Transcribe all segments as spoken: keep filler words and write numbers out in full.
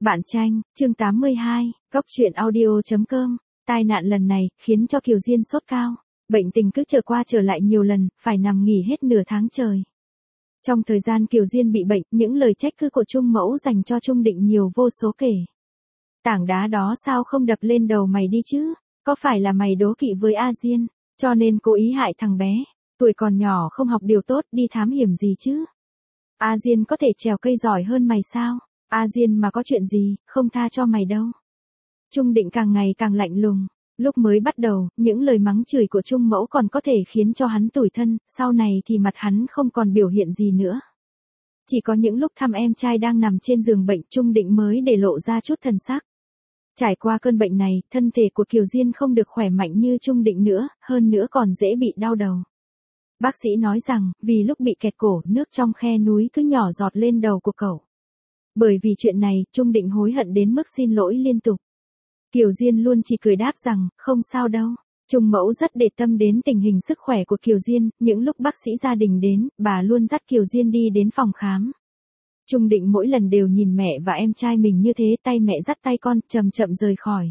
Bạn tranh, chương tám mươi hai, Góc truyện audio chấm com. Tai nạn lần này khiến cho Kiều Diên sốt cao, bệnh tình cứ trở qua trở lại nhiều lần, phải nằm nghỉ hết nửa tháng trời. Trong thời gian Kiều Diên bị bệnh, những lời trách cứ của Trung Mẫu dành cho Trung Định nhiều vô số kể. Tảng đá đó sao không đập lên đầu mày đi chứ? Có phải là mày đố kỵ với A Diên, cho nên cố ý hại thằng bé? Tuổi còn nhỏ không học điều tốt, đi thám hiểm gì chứ? A Diên có thể trèo cây giỏi hơn mày sao? A Diên mà có chuyện gì, không tha cho mày đâu. Trung Định càng ngày càng lạnh lùng. Lúc mới bắt đầu, những lời mắng chửi của Trung Mẫu còn có thể khiến cho hắn tủi thân, sau này thì mặt hắn không còn biểu hiện gì nữa. Chỉ có những lúc thăm em trai đang nằm trên giường bệnh, Trung Định mới để lộ ra chút thần sắc. Trải qua cơn bệnh này, thân thể của Kiều Diên không được khỏe mạnh như Trung Định nữa, hơn nữa còn dễ bị đau đầu. Bác sĩ nói rằng, vì lúc bị kẹt cổ, nước trong khe núi cứ nhỏ giọt lên đầu của cậu. Bởi vì chuyện này, Trung Định hối hận đến mức xin lỗi liên tục. Kiều Diên luôn chỉ cười đáp rằng, không sao đâu. Trung Mẫu rất để tâm đến tình hình sức khỏe của Kiều Diên, những lúc bác sĩ gia đình đến, bà luôn dắt Kiều Diên đi đến phòng khám. Trung Định mỗi lần đều nhìn mẹ và em trai mình như thế, tay mẹ dắt tay con, chậm chậm rời khỏi.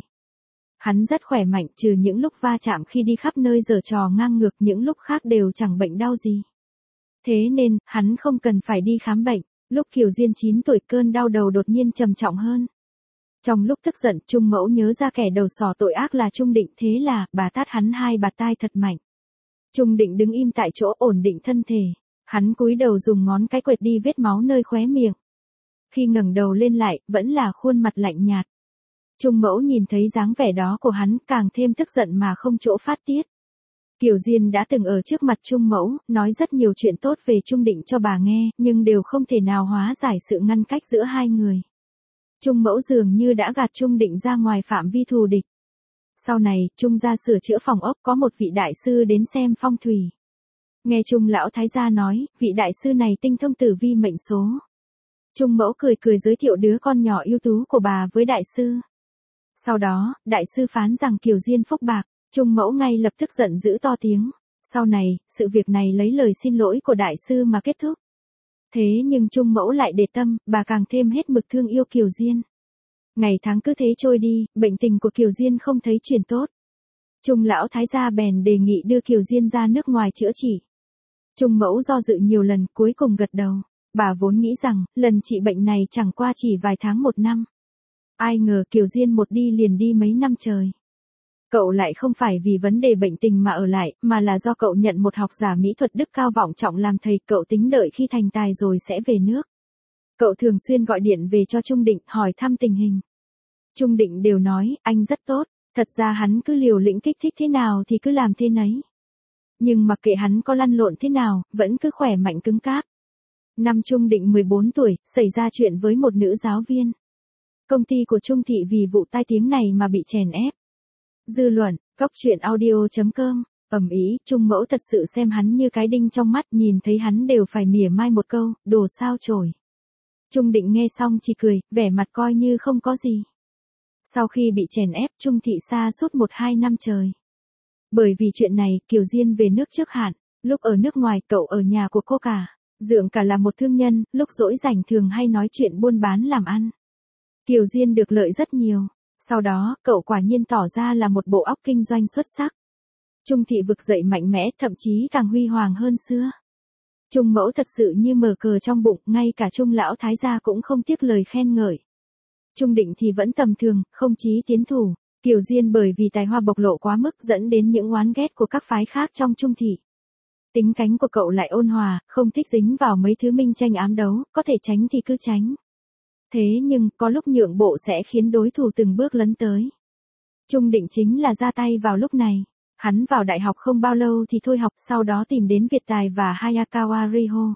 Hắn rất khỏe mạnh, trừ những lúc va chạm khi đi khắp nơi giở trò ngang ngược, những lúc khác đều chẳng bệnh đau gì. Thế nên, hắn không cần phải đi khám bệnh. Lúc Kiều Diên chín tuổi, cơn đau đầu đột nhiên trầm trọng hơn. Trong lúc tức giận, Trung Mẫu nhớ ra kẻ đầu sỏ tội ác là Trung Định, thế là, bà tát hắn hai bạt tai thật mạnh. Trung Định đứng im tại chỗ, ổn định thân thể. Hắn cúi đầu dùng ngón cái quệt đi vết máu nơi khóe miệng. Khi ngẩng đầu lên lại, vẫn là khuôn mặt lạnh nhạt. Trung Mẫu nhìn thấy dáng vẻ đó của hắn, càng thêm tức giận mà không chỗ phát tiết. Kiều Diên đã từng ở trước mặt Trung Mẫu, nói rất nhiều chuyện tốt về Trung Định cho bà nghe, nhưng đều không thể nào hóa giải sự ngăn cách giữa hai người. Trung Mẫu dường như đã gạt Trung Định ra ngoài phạm vi thù địch. Sau này, Trung gia sửa chữa phòng ốc, có một vị đại sư đến xem phong thủy. Nghe Trung lão thái gia nói, vị đại sư này tinh thông tử vi mệnh số. Trung Mẫu cười cười giới thiệu đứa con nhỏ ưu tú của bà với đại sư. Sau đó, đại sư phán rằng Kiều Diên phúc bạc. Trung Mẫu ngay lập tức giận dữ to tiếng. Sau này, sự việc này lấy lời xin lỗi của đại sư mà kết thúc. Thế nhưng Trung Mẫu lại để tâm, bà càng thêm hết mực thương yêu Kiều Diên. Ngày tháng cứ thế trôi đi, bệnh tình của Kiều Diên không thấy chuyển tốt. Trung lão thái gia bèn đề nghị đưa Kiều Diên ra nước ngoài chữa trị. Trung Mẫu do dự nhiều lần, cuối cùng gật đầu. Bà vốn nghĩ rằng, lần trị bệnh này chẳng qua chỉ vài tháng một năm. Ai ngờ Kiều Diên một đi liền đi mấy năm trời. Cậu lại không phải vì vấn đề bệnh tình mà ở lại, mà là do cậu nhận một học giả mỹ thuật đức cao vọng trọng làm thầy, cậu tính đợi khi thành tài rồi sẽ về nước. Cậu thường xuyên gọi điện về cho Trung Định, hỏi thăm tình hình. Trung Định đều nói, anh rất tốt, thật ra hắn cứ liều lĩnh kích thích thế nào thì cứ làm thế nấy. Nhưng mặc kệ hắn có lăn lộn thế nào, vẫn cứ khỏe mạnh cứng cáp. Năm Trung Định mười bốn tuổi, xảy ra chuyện với một nữ giáo viên. Công ty của Trung Thị vì vụ tai tiếng này mà bị chèn ép. Dư luận, Góc truyện audio chấm com, ầm ĩ, Trung Mẫu thật sự xem hắn như cái đinh trong mắt, nhìn thấy hắn đều phải mỉa mai một câu, đồ sao chổi. Trung Định nghe xong chỉ cười, vẻ mặt coi như không có gì. Sau khi bị chèn ép, Trung Thị xa suốt một hai năm trời. Bởi vì chuyện này, Kiều Diên về nước trước hạn, lúc ở nước ngoài cậu ở nhà của cô cả. Dượng cả là một thương nhân, lúc rỗi rảnh thường hay nói chuyện buôn bán làm ăn. Kiều Diên được lợi rất nhiều. Sau đó, cậu quả nhiên tỏ ra là một bộ óc kinh doanh xuất sắc. Trung Thị vực dậy mạnh mẽ, thậm chí càng huy hoàng hơn xưa. Trung Mẫu thật sự như mở cờ trong bụng, ngay cả Trung lão thái gia cũng không tiếc lời khen ngợi. Trung Định thì vẫn tầm thường, không chí tiến thủ. Kiều Diên bởi vì tài hoa bộc lộ quá mức dẫn đến những oán ghét của các phái khác trong Trung Thị. Tính cánh của cậu lại ôn hòa, không thích dính vào mấy thứ minh tranh ám đấu, có thể tránh thì cứ tránh. Thế nhưng, có lúc nhượng bộ sẽ khiến đối thủ từng bước lấn tới. Trung Định chính là ra tay vào lúc này. Hắn vào đại học không bao lâu thì thôi học, sau đó tìm đến Việt Tài và Hayakawa Riho.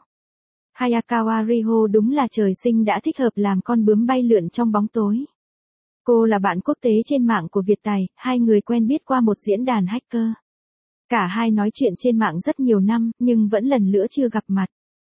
Hayakawa Riho đúng là trời sinh đã thích hợp làm con bướm bay lượn trong bóng tối. Cô là bạn quốc tế trên mạng của Việt Tài, hai người quen biết qua một diễn đàn hacker. Cả hai nói chuyện trên mạng rất nhiều năm, nhưng vẫn lần nữa chưa gặp mặt.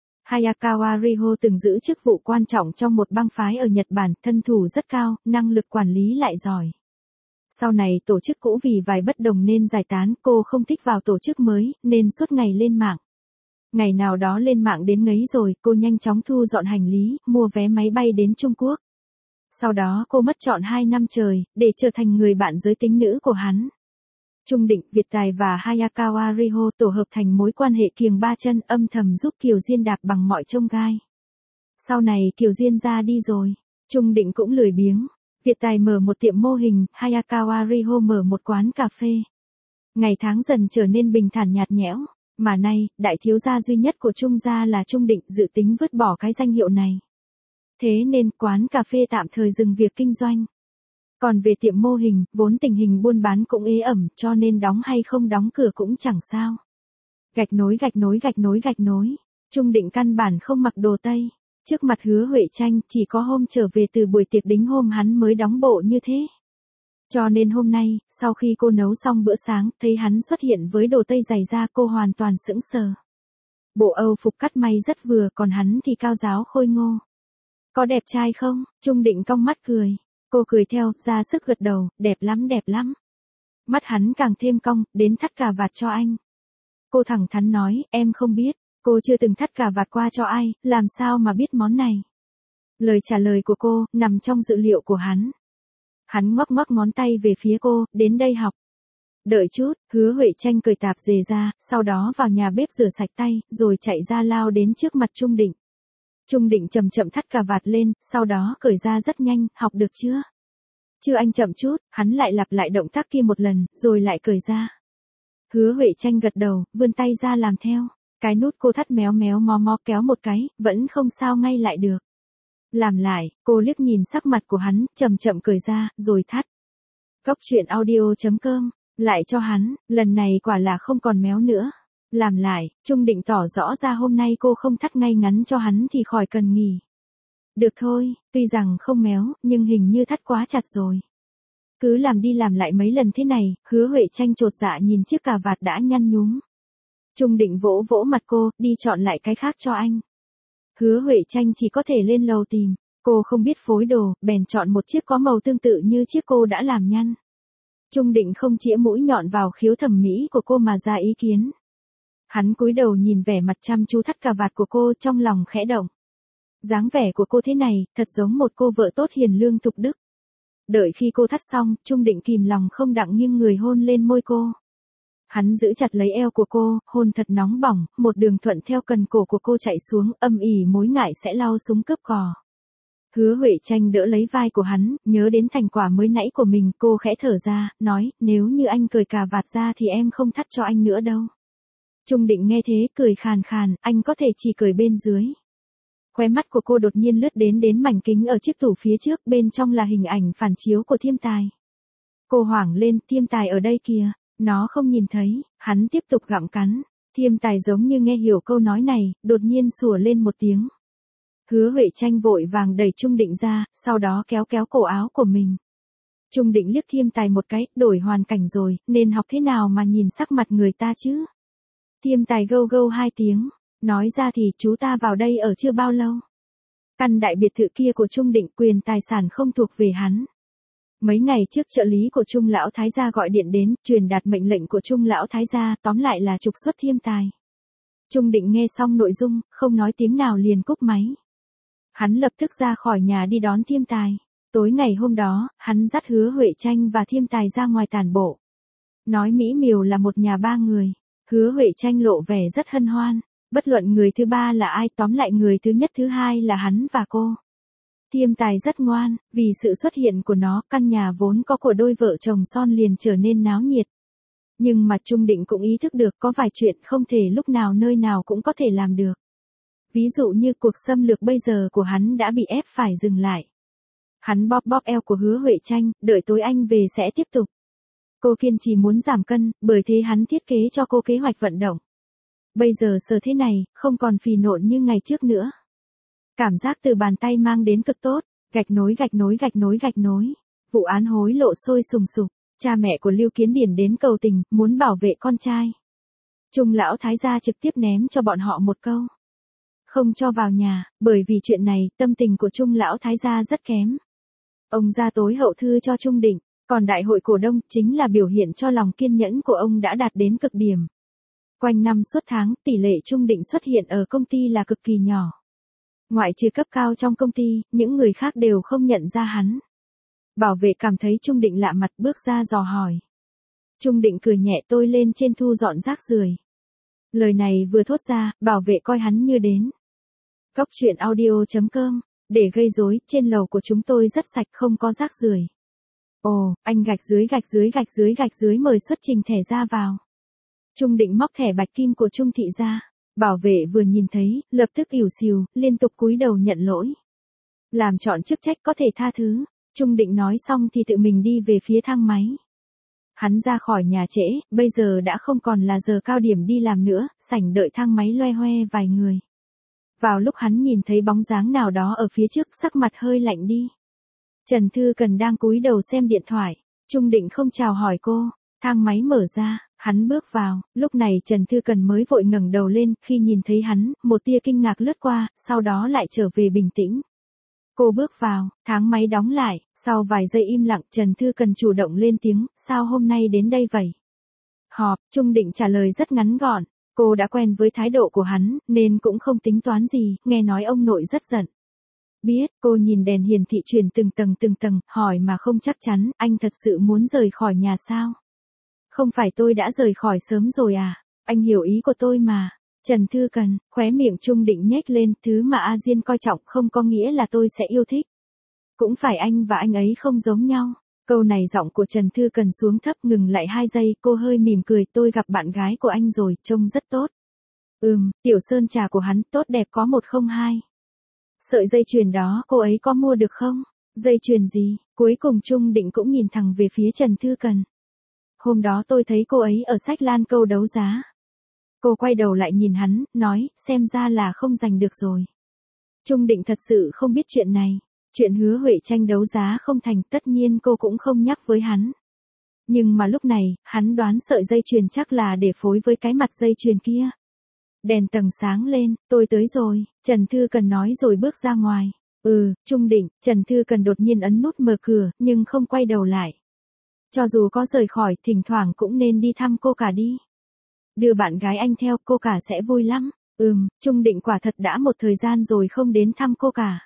Hayakawa Riho từng giữ chức vụ quan trọng trong một bang phái ở Nhật Bản, thân thủ rất cao, năng lực quản lý lại giỏi. Sau này tổ chức cũ vì vài bất đồng nên giải tán, cô không thích vào tổ chức mới, nên suốt ngày lên mạng. Ngày nào đó lên mạng đến ngấy rồi, cô nhanh chóng thu dọn hành lý, mua vé máy bay đến Trung Quốc. Sau đó cô mất trọn hai năm trời, để trở thành người bạn giới tính nữ của hắn. Trung Định, Việt Tài và Hayakawa Riho tổ hợp thành mối quan hệ kiềng ba chân, âm thầm giúp Kiều Diên đạp bằng mọi chông gai. Sau này Kiều Diên ra đi rồi, Trung Định cũng lười biếng. Việt Tài mở một tiệm mô hình, Hayakawa Riho mở một quán cà phê. Ngày tháng dần trở nên bình thản nhạt nhẽo, mà nay, đại thiếu gia duy nhất của Trung gia là Trung Định dự tính vứt bỏ cái danh hiệu này. Thế nên quán cà phê tạm thời dừng việc kinh doanh. Còn về tiệm mô hình, vốn tình hình buôn bán cũng ế ẩm, cho nên đóng hay không đóng cửa cũng chẳng sao. Gạch nối gạch nối gạch nối gạch nối, Trung Định căn bản không mặc đồ Tây. Trước mặt Hứa Huệ Tranh, chỉ có hôm trở về từ buổi tiệc đính hôm hắn mới đóng bộ như thế. Cho nên hôm nay, sau khi cô nấu xong bữa sáng, thấy hắn xuất hiện với đồ Tây dày da, cô hoàn toàn sững sờ. Bộ Âu phục cắt may rất vừa, còn hắn thì cao ráo khôi ngô. Có đẹp trai không? Trung Định cong mắt cười. Cô cười theo, ra sức gật đầu, đẹp lắm đẹp lắm. Mắt hắn càng thêm cong, đến thắt cà vạt cho anh. Cô thẳng thắn nói, em không biết, cô chưa từng thắt cà vạt qua cho ai, làm sao mà biết món này. Lời trả lời của cô, nằm trong dự liệu của hắn. Hắn ngoắc ngoắc ngón tay về phía cô, đến đây học. Đợi chút, Hứa Huệ Tranh cởi tạp dề ra, sau đó vào nhà bếp rửa sạch tay, rồi chạy ra lao đến trước mặt Trung Định. Trung Định chậm chậm thắt cà vạt lên, sau đó cởi ra rất nhanh, học được chưa? Chưa anh chậm chút, hắn lại lặp lại động tác kia một lần, rồi lại cởi ra. Hứa Huệ Tranh gật đầu, vươn tay ra làm theo. Cái nút cô thắt méo méo mó mó kéo một cái, vẫn không sao ngay lại được. Làm lại, cô liếc nhìn sắc mặt của hắn, chậm chậm cởi ra, rồi thắt. Góc truyện audio chấm com, lại cho hắn, lần này quả là không còn méo nữa. Làm lại, Trung Định tỏ rõ ra hôm nay cô không thắt ngay ngắn cho hắn thì khỏi cần nghỉ. Được thôi, tuy rằng không méo, nhưng hình như thắt quá chặt rồi. Cứ làm đi làm lại mấy lần thế này, Hứa Huệ Tranh chột dạ nhìn chiếc cà vạt đã nhăn nhúm. Trung Định vỗ vỗ mặt cô, đi chọn lại cái khác cho anh. Hứa Huệ Tranh chỉ có thể lên lầu tìm, cô không biết phối đồ, bèn chọn một chiếc có màu tương tự như chiếc cô đã làm nhăn. Trung Định không chĩa mũi nhọn vào khiếu thẩm mỹ của cô mà ra ý kiến. Hắn cúi đầu nhìn vẻ mặt chăm chú thắt cà vạt của cô, trong lòng khẽ động. Dáng vẻ của cô thế này, thật giống một cô vợ tốt hiền lương thục đức. Đợi khi cô thắt xong, Trung Định kìm lòng không đặng nghiêng người hôn lên môi cô. Hắn giữ chặt lấy eo của cô, hôn thật nóng bỏng, một đường thuận theo cần cổ của cô chạy xuống, âm ỉ mối ngại sẽ lao súng cướp cò. Hứa Huệ Tranh đỡ lấy vai của hắn, nhớ đến thành quả mới nãy của mình, cô khẽ thở ra, nói, nếu như anh cởi cà vạt ra thì em không thắt cho anh nữa đâu. Trung Định nghe thế, cười khàn khàn, anh có thể chỉ cởi bên dưới. Khóe mắt của cô đột nhiên lướt đến đến mảnh kính ở chiếc tủ phía trước, bên trong là hình ảnh phản chiếu của Thiêm Tài. Cô hoảng lên, Thiêm Tài ở đây kìa, nó không nhìn thấy, hắn tiếp tục gặm cắn. Thiêm Tài giống như nghe hiểu câu nói này, đột nhiên sủa lên một tiếng. Hứa Huệ Tranh vội vàng đẩy Trung Định ra, sau đó kéo kéo cổ áo của mình. Trung Định liếc Thiêm Tài một cái, đổi hoàn cảnh rồi, nên học thế nào mà nhìn sắc mặt người ta chứ? Thiêm Tài gâu gâu hai tiếng, nói ra thì chú ta vào đây ở chưa bao lâu. Căn đại biệt thự kia của Trung Định, quyền tài sản không thuộc về hắn. Mấy ngày trước trợ lý của Trung lão thái gia gọi điện đến, truyền đạt mệnh lệnh của Trung lão thái gia, tóm lại là trục xuất Thiêm Tài. Trung Định nghe xong nội dung, không nói tiếng nào liền cúp máy. Hắn lập tức ra khỏi nhà đi đón Thiêm Tài. Tối ngày hôm đó, hắn dắt Hứa Huệ Tranh và Thiêm Tài ra ngoài tản bộ. Nói mỹ miều là một nhà ba người. Hứa Huệ Tranh lộ vẻ rất hân hoan. Bất luận người thứ ba là ai, tóm lại người thứ nhất thứ hai là hắn và cô. Thiêm Tài rất ngoan, vì sự xuất hiện của nó, căn nhà vốn có của đôi vợ chồng son liền trở nên náo nhiệt. Nhưng mà Trung Định cũng ý thức được có vài chuyện không thể lúc nào nơi nào cũng có thể làm được. Ví dụ như cuộc xâm lược bây giờ của hắn đã bị ép phải dừng lại. Hắn bóp bóp eo của Hứa Huệ Tranh, đợi tối anh về sẽ tiếp tục. Cô kiên trì muốn giảm cân, bởi thế hắn thiết kế cho cô kế hoạch vận động. Bây giờ sờ thế này, không còn phì nộn như ngày trước nữa. Cảm giác từ bàn tay mang đến cực tốt, gạch nối gạch nối gạch nối gạch nối. Vụ án hối lộ sôi sùng sục, cha mẹ của Lưu Kiến Điển đến cầu tình, muốn bảo vệ con trai. Trung lão thái gia trực tiếp ném cho bọn họ một câu. Không cho vào nhà, bởi vì chuyện này, tâm tình của Trung lão thái gia rất kém. Ông ra tối hậu thư cho Trung Định, còn đại hội cổ đông chính là biểu hiện cho lòng kiên nhẫn của ông đã đạt đến cực điểm. Quanh năm suốt tháng, tỷ lệ Trung Định xuất hiện ở công ty là cực kỳ nhỏ. Ngoại trừ cấp cao trong công ty, những người khác đều không nhận ra hắn. Bảo vệ cảm thấy Trung Định lạ mặt bước ra dò hỏi. Trung Định cười nhẹ tôi lên trên thu dọn rác rưởi. Lời này vừa thốt ra, bảo vệ coi hắn như đến. Cóc truyện audio chấm com, để gây rối, trên lầu của chúng tôi rất sạch không có rác rưởi. Ồ, anh gạch dưới gạch dưới gạch dưới gạch dưới mời xuất trình thẻ ra vào. Trung Định móc thẻ bạch kim của Trung thị ra. Bảo vệ vừa nhìn thấy, lập tức ỉu xìu, liên tục cúi đầu nhận lỗi. Làm chọn chức trách có thể tha thứ. Trung Định nói xong thì tự mình đi về phía thang máy. Hắn ra khỏi nhà trễ, bây giờ đã không còn là giờ cao điểm đi làm nữa, sảnh đợi thang máy loe hoe vài người. Vào lúc hắn nhìn thấy bóng dáng nào đó ở phía trước, sắc mặt hơi lạnh đi. Trần Thư Cần đang cúi đầu xem điện thoại. Trung Định không chào hỏi cô. Thang máy mở ra, hắn bước vào, lúc này Trần Thư Cần mới vội ngẩng đầu lên, khi nhìn thấy hắn, một tia kinh ngạc lướt qua, sau đó lại trở về bình tĩnh. Cô bước vào, thang máy đóng lại, sau vài giây im lặng Trần Thư Cần chủ động lên tiếng, sao hôm nay đến đây vậy? Họp, Trung Định trả lời rất ngắn gọn, cô đã quen với thái độ của hắn, nên cũng không tính toán gì, nghe nói ông nội rất giận. Biết, cô nhìn đèn hiển thị truyền từng tầng từng tầng, hỏi mà không chắc chắn, anh thật sự muốn rời khỏi nhà sao? Không phải tôi đã rời khỏi sớm rồi à? Anh hiểu ý của tôi mà. Trần Thư Cần, khóe miệng Trung Định nhếch lên, thứ mà A Diên coi trọng không có nghĩa là tôi sẽ yêu thích. Cũng phải anh và anh ấy không giống nhau. Câu này giọng của Trần Thư Cần xuống thấp ngừng lại hai giây, cô hơi mỉm cười, tôi gặp bạn gái của anh rồi, trông rất tốt. Ừm, tiểu sơn trà của hắn tốt đẹp có một không hai. Sợi dây chuyền đó cô ấy có mua được không? Dây chuyền gì? Cuối cùng Trung Định cũng nhìn thẳng về phía Trần Thư Cần. Hôm đó tôi thấy cô ấy ở sách Lan Câu đấu giá. Cô quay đầu lại nhìn hắn, nói, xem ra là không giành được rồi. Trung Định thật sự không biết chuyện này. Chuyện Hứa Huệ tranh đấu giá không thành, tất nhiên cô cũng không nhắc với hắn. Nhưng mà lúc này, hắn đoán sợi dây chuyền chắc là để phối với cái mặt dây chuyền kia. Đèn tầng sáng lên, tôi tới rồi, Trần Thư Cần nói rồi bước ra ngoài. Ừ, Trung Định, Trần Thư Cần đột nhiên ấn nút mở cửa, nhưng không quay đầu lại. Cho dù có rời khỏi, thỉnh thoảng cũng nên đi thăm cô cả đi. Đưa bạn gái anh theo, cô cả sẽ vui lắm. Ừm, Trung Định quả thật đã một thời gian rồi không đến thăm cô cả.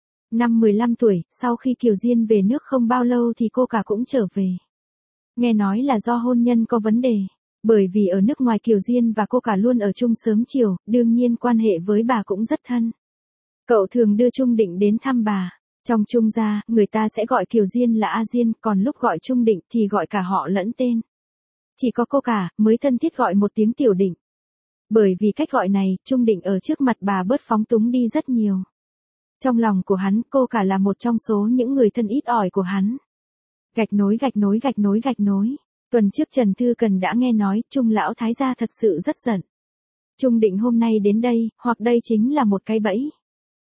Năm mười lăm tuổi, sau khi Kiều Diên về nước không bao lâu thì cô cả cũng trở về. Nghe nói là do hôn nhân có vấn đề. Bởi vì ở nước ngoài Kiều Diên và cô cả luôn ở chung sớm chiều, đương nhiên quan hệ với bà cũng rất thân. Cậu thường đưa Trung Định đến thăm bà. Trong Trung gia, người ta sẽ gọi Kiều Diên là A Diên, còn lúc gọi Trung Định thì gọi cả họ lẫn tên. Chỉ có cô cả mới thân thiết gọi một tiếng Tiểu Định. Bởi vì cách gọi này, Trung Định ở trước mặt bà bớt phóng túng đi rất nhiều. Trong lòng của hắn, cô cả là một trong số những người thân ít ỏi của hắn. Gạch nối gạch nối gạch nối gạch nối. Tuần trước Trần Thư Cần đã nghe nói, Trung lão thái gia thật sự rất giận. Trung Định hôm nay đến đây, hoặc đây chính là một cái bẫy.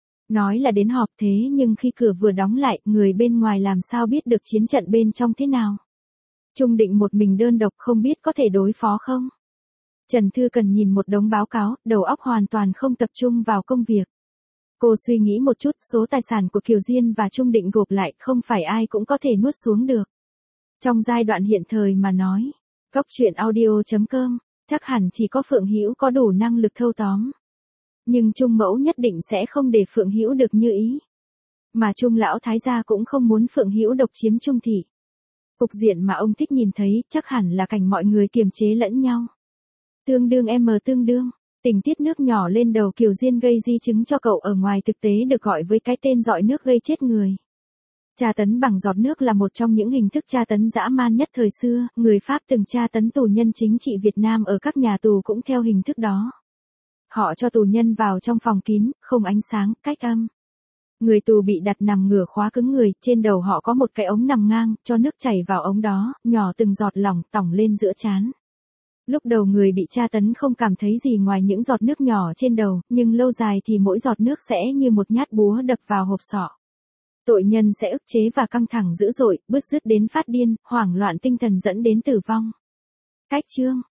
Nói là đến họp thế nhưng khi cửa vừa đóng lại, người bên ngoài làm sao biết được chiến trận bên trong thế nào. Trung Định một mình đơn độc không biết có thể đối phó không. Trần Thư Cần nhìn một đống báo cáo, đầu óc hoàn toàn không tập trung vào công việc. Cô suy nghĩ một chút, số tài sản của Kiều Diên và Trung Định gộp lại không phải ai cũng có thể nuốt xuống được. Trong giai đoạn hiện thời mà nói, cóc truyện audio chấm com, chắc hẳn chỉ có Phượng Hữu có đủ năng lực thâu tóm. Nhưng Trung mẫu nhất định sẽ không để Phượng Hữu được như ý. Mà Trung lão thái gia cũng không muốn Phượng Hữu độc chiếm Trung thị. Cục diện mà ông thích nhìn thấy chắc hẳn là cảnh mọi người kiềm chế lẫn nhau. Tương đương em tương đương, tình tiết nước nhỏ lên đầu Kiều Diên gây di chứng cho cậu ở ngoài thực tế được gọi với cái tên dọi nước gây chết người. Tra tấn bằng giọt nước là một trong những hình thức tra tấn dã man nhất thời xưa, người Pháp từng tra tấn tù nhân chính trị Việt Nam ở các nhà tù cũng theo hình thức đó. Họ cho tù nhân vào trong phòng kín, không ánh sáng, cách âm. Người tù bị đặt nằm ngửa khóa cứng người, trên đầu họ có một cái ống nằm ngang, cho nước chảy vào ống đó, nhỏ từng giọt lỏng tỏng lên giữa trán. Lúc đầu người bị tra tấn không cảm thấy gì ngoài những giọt nước nhỏ trên đầu, nhưng lâu dài thì mỗi giọt nước sẽ như một nhát búa đập vào hộp sọ. Tội nhân sẽ ức chế và căng thẳng dữ dội, bứt rứt đến phát điên, hoảng loạn tinh thần dẫn đến tử vong. Cách chương